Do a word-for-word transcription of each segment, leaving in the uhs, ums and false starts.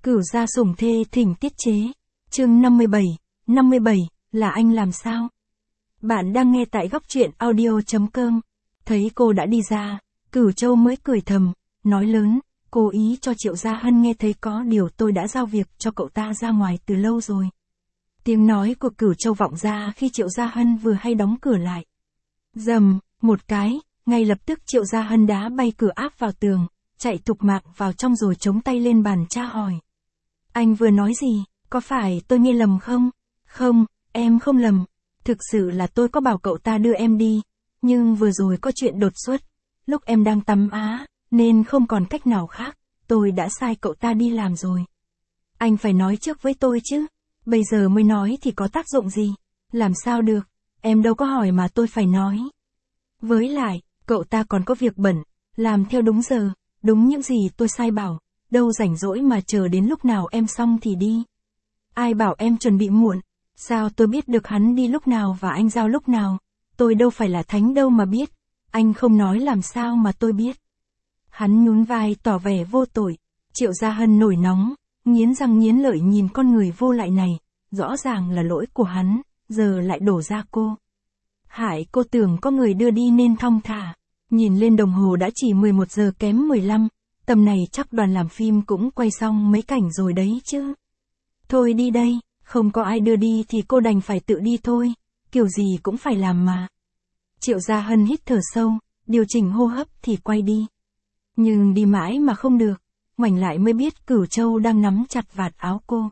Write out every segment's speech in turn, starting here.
Cửu gia sủng thê thỉnh tiết chế. Chương năm mươi bảy, năm mươi bảy, là anh làm sao? Bạn đang nghe tại góc truyện audio chấm com. Thấy cô đã đi ra, Cửu Châu mới cười thầm, nói lớn, cố ý cho Triệu Gia Hân nghe thấy có điều tôi đã giao việc cho cậu ta ra ngoài từ lâu rồi. Tiếng nói của Cửu Châu vọng ra khi Triệu Gia Hân vừa hay đóng cửa lại. Dầm, một cái, ngay lập tức Triệu Gia Hân đá bay cửa áp vào tường, chạy thục mạng vào trong rồi chống tay lên bàn tra hỏi. Anh vừa nói gì, có phải tôi nghe lầm không? Không, em không lầm. Thực sự là tôi có bảo cậu ta đưa em đi, nhưng vừa rồi có chuyện đột xuất. Lúc em đang tắm á, nên không còn cách nào khác, tôi đã sai cậu ta đi làm rồi. Anh phải nói trước với tôi chứ, bây giờ mới nói thì có tác dụng gì? Làm sao được, em đâu có hỏi mà tôi phải nói. Với lại, cậu ta còn có việc bận, làm theo đúng giờ, đúng những gì tôi sai bảo, đâu rảnh rỗi mà chờ đến lúc nào em xong thì đi. Ai bảo em chuẩn bị muộn, sao tôi biết được hắn đi lúc nào và anh giao lúc nào, tôi đâu phải là thánh đâu mà biết, anh không nói làm sao mà tôi biết. Hắn nhún vai tỏ vẻ vô tội, Triệu Gia Hân nổi nóng, nghiến răng nghiến lợi nhìn con người vô lại này, rõ ràng là lỗi của hắn, giờ lại đổ ra cô. Hại cô tưởng có người đưa đi nên thong thả, nhìn lên đồng hồ đã chỉ mười một giờ kém mười lăm, tầm này chắc đoàn làm phim cũng quay xong mấy cảnh rồi đấy chứ. Thôi đi đây, không có ai đưa đi thì cô đành phải tự đi thôi, kiểu gì cũng phải làm mà. Triệu Gia Hân hít thở sâu, điều chỉnh hô hấp thì quay đi. Nhưng đi mãi mà không được, ngoảnh lại mới biết Cửu Châu đang nắm chặt vạt áo cô.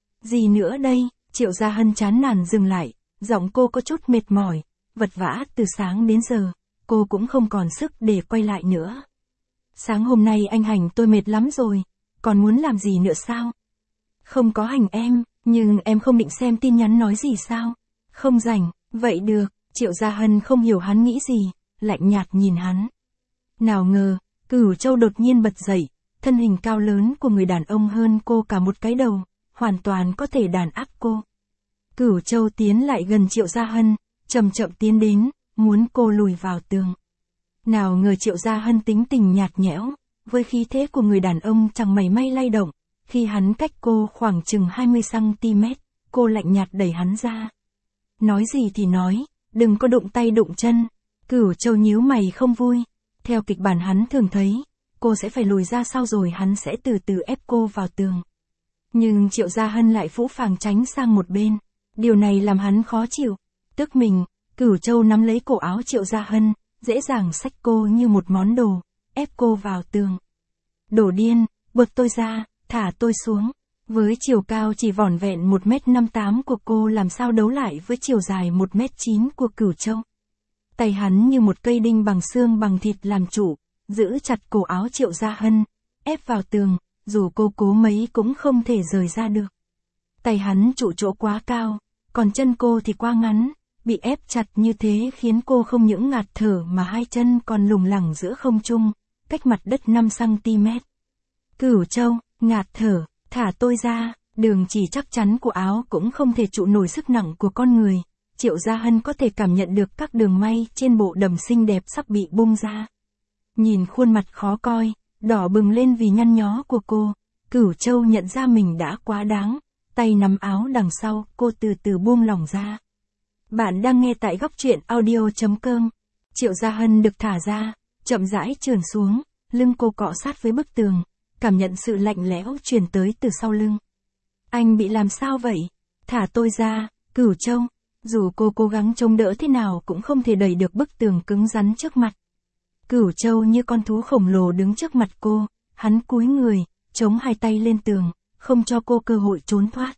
Gì nữa đây, Triệu Gia Hân chán nản dừng lại, giọng cô có chút mệt mỏi, vật vã từ sáng đến giờ, cô cũng không còn sức để quay lại nữa. Sáng hôm nay anh hành tôi mệt lắm rồi, còn muốn làm gì nữa sao? Không có hành em, nhưng em không định xem tin nhắn nói gì sao? Không rảnh, vậy được, Triệu Gia Hân không hiểu hắn nghĩ gì, lạnh nhạt nhìn hắn. Nào ngờ, Cửu Châu đột nhiên bật dậy, thân hình cao lớn của người đàn ông hơn cô cả một cái đầu, hoàn toàn có thể đàn áp cô. Cửu Châu tiến lại gần Triệu Gia Hân, chậm chậm tiến đến, muốn cô lùi vào tường. Nào ngờ Triệu Gia Hân tính tình nhạt nhẽo, với khí thế của người đàn ông chẳng mảy may lay động, khi hắn cách cô khoảng chừng hai mươi xăng ti mét, cô lạnh nhạt đẩy hắn ra. Nói gì thì nói, đừng có đụng tay đụng chân. Cửu Châu nhíu mày không vui, theo kịch bản hắn thường thấy, cô sẽ phải lùi ra sau rồi hắn sẽ từ từ ép cô vào tường. Nhưng Triệu Gia Hân lại phũ phàng tránh sang một bên, điều này làm hắn khó chịu, tức mình, Cửu Châu nắm lấy cổ áo Triệu Gia Hân, dễ dàng xách cô như một món đồ, ép cô vào tường. Đổ điên, buộc tôi ra, thả tôi xuống. Với chiều cao chỉ vỏn vẹn một mét năm mươi tám của cô làm sao đấu lại với chiều dài một mét chín của Cửu Châu. Tay hắn như một cây đinh bằng xương bằng thịt làm chủ, giữ chặt cổ áo Triệu Gia Hân, ép vào tường, dù cô cố mấy cũng không thể rời ra được. Tay hắn trụ chỗ quá cao, còn chân cô thì quá ngắn, bị ép chặt như thế khiến cô không những ngạt thở mà hai chân còn lủng lẳng giữa không trung, cách mặt đất năm xăng ti mét. Cửu Châu, ngạt thở, thả tôi ra, đường chỉ chắc chắn của áo cũng không thể trụ nổi sức nặng của con người. Triệu Gia Hân có thể cảm nhận được các đường may trên bộ đầm xinh đẹp sắp bị bung ra. Nhìn khuôn mặt khó coi, đỏ bừng lên vì nhăn nhó của cô, Cửu Châu nhận ra mình đã quá đáng, tay nắm áo đằng sau, cô từ từ buông lỏng ra. Bạn đang nghe tại góc truyện audio chấm com. Triệu Gia Hân được thả ra, chậm rãi trườn xuống, lưng cô cọ sát với bức tường, cảm nhận sự lạnh lẽo truyền tới từ sau lưng. Anh bị làm sao vậy? Thả tôi ra, Cửu Châu. Dù cô cố gắng chống đỡ thế nào cũng không thể đẩy được bức tường cứng rắn trước mặt. Cửu Châu như con thú khổng lồ đứng trước mặt cô, hắn cúi người, chống hai tay lên tường, không cho cô cơ hội trốn thoát.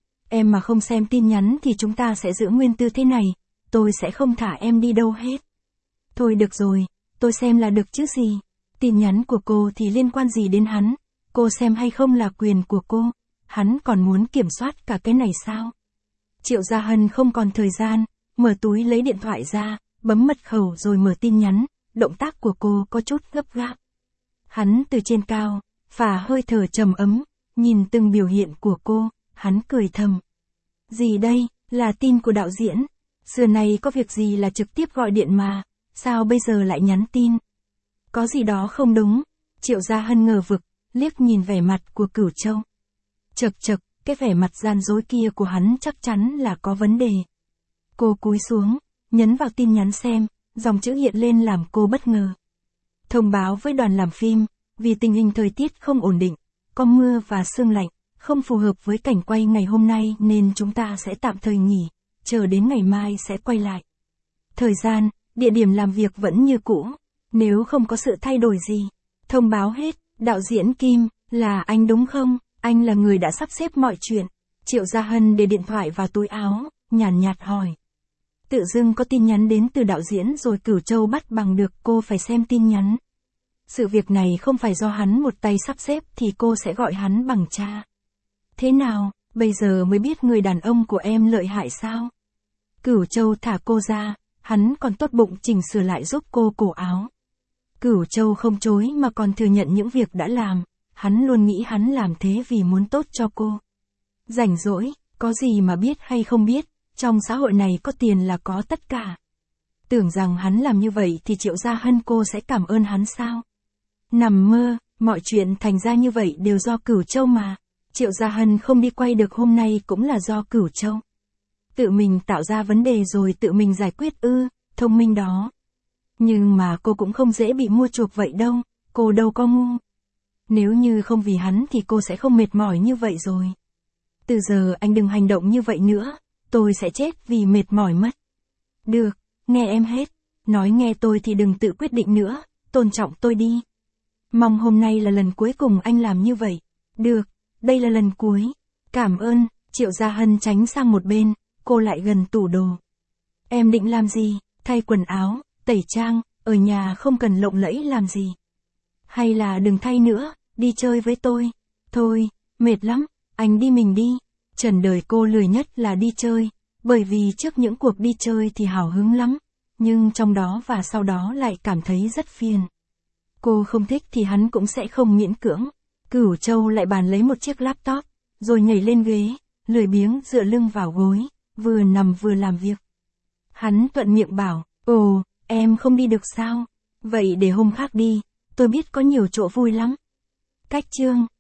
Em mà không xem tin nhắn thì chúng ta sẽ giữ nguyên tư thế này, tôi sẽ không thả em đi đâu hết. Thôi được rồi, tôi xem là được chứ gì. Tin nhắn của cô thì liên quan gì đến hắn, cô xem hay không là quyền của cô, hắn còn muốn kiểm soát cả cái này sao? Triệu Gia Hân không còn thời gian, mở túi lấy điện thoại ra, bấm mật khẩu rồi mở tin nhắn, động tác của cô có chút gấp gáp. Hắn từ trên cao, phả hơi thở trầm ấm, nhìn từng biểu hiện của cô, hắn cười thầm. Gì đây, là tin của đạo diễn, xưa này có việc gì là trực tiếp gọi điện mà, sao bây giờ lại nhắn tin? Có gì đó không đúng, Triệu Gia Hân ngờ vực, liếc nhìn vẻ mặt của Cửu Châu. Chậc chậc, cái vẻ mặt gian dối kia của hắn chắc chắn là có vấn đề. Cô cúi xuống, nhấn vào tin nhắn xem, dòng chữ hiện lên làm cô bất ngờ. Thông báo với đoàn làm phim, vì tình hình thời tiết không ổn định, có mưa và sương lạnh, không phù hợp với cảnh quay ngày hôm nay nên chúng ta sẽ tạm thời nghỉ, chờ đến ngày mai sẽ quay lại. Thời gian, địa điểm làm việc vẫn như cũ, nếu không có sự thay đổi gì. Thông báo hết, đạo diễn Kim, là anh đúng không? Anh là người đã sắp xếp mọi chuyện. Triệu Gia Hân để điện thoại vào túi áo, nhàn nhạt hỏi. Tự dưng có tin nhắn đến từ đạo diễn rồi Cửu Châu bắt bằng được cô phải xem tin nhắn. Sự việc này không phải do hắn một tay sắp xếp thì cô sẽ gọi hắn bằng cha. Thế nào, bây giờ mới biết người đàn ông của em lợi hại sao? Cửu Châu thả cô ra, hắn còn tốt bụng chỉnh sửa lại giúp cô cổ áo. Cửu Châu không chối mà còn thừa nhận những việc đã làm, hắn luôn nghĩ hắn làm thế vì muốn tốt cho cô. Rảnh rỗi, có gì mà biết hay không biết, trong xã hội này có tiền là có tất cả. Tưởng rằng hắn làm như vậy thì Triệu Gia Hân cô sẽ cảm ơn hắn sao? Nằm mơ, mọi chuyện thành ra như vậy đều do Cửu Châu mà. Triệu Gia Hân không đi quay được hôm nay cũng là do Cửu Châu. Tự mình tạo ra vấn đề rồi tự mình giải quyết ư, thông minh đó. Nhưng mà cô cũng không dễ bị mua chuộc vậy đâu, cô đâu có ngu. Nếu như không vì hắn thì cô sẽ không mệt mỏi như vậy rồi. Từ giờ anh đừng hành động như vậy nữa, tôi sẽ chết vì mệt mỏi mất. Được, nghe em hết, nói nghe tôi thì đừng tự quyết định nữa, tôn trọng tôi đi. Mong hôm nay là lần cuối cùng anh làm như vậy. Được, đây là lần cuối. Cảm ơn, Triệu Gia Hân tránh sang một bên, cô lại gần tủ đồ. Em định làm gì, thay quần áo, tẩy trang, ở nhà không cần lộng lẫy làm gì. Hay là đừng thay nữa, đi chơi với tôi. Thôi, mệt lắm, anh đi mình đi. Trần đời cô lười nhất là đi chơi, bởi vì trước những cuộc đi chơi thì hào hứng lắm, nhưng trong đó và sau đó lại cảm thấy rất phiền. Cô không thích thì hắn cũng sẽ không miễn cưỡng. Cửu Châu lại bàn lấy một chiếc laptop, rồi nhảy lên ghế, lười biếng dựa lưng vào gối, vừa nằm vừa làm việc. Hắn thuận miệng bảo, ồ, em không đi được sao? Vậy để hôm khác đi, tôi biết có nhiều chỗ vui lắm. Cách chương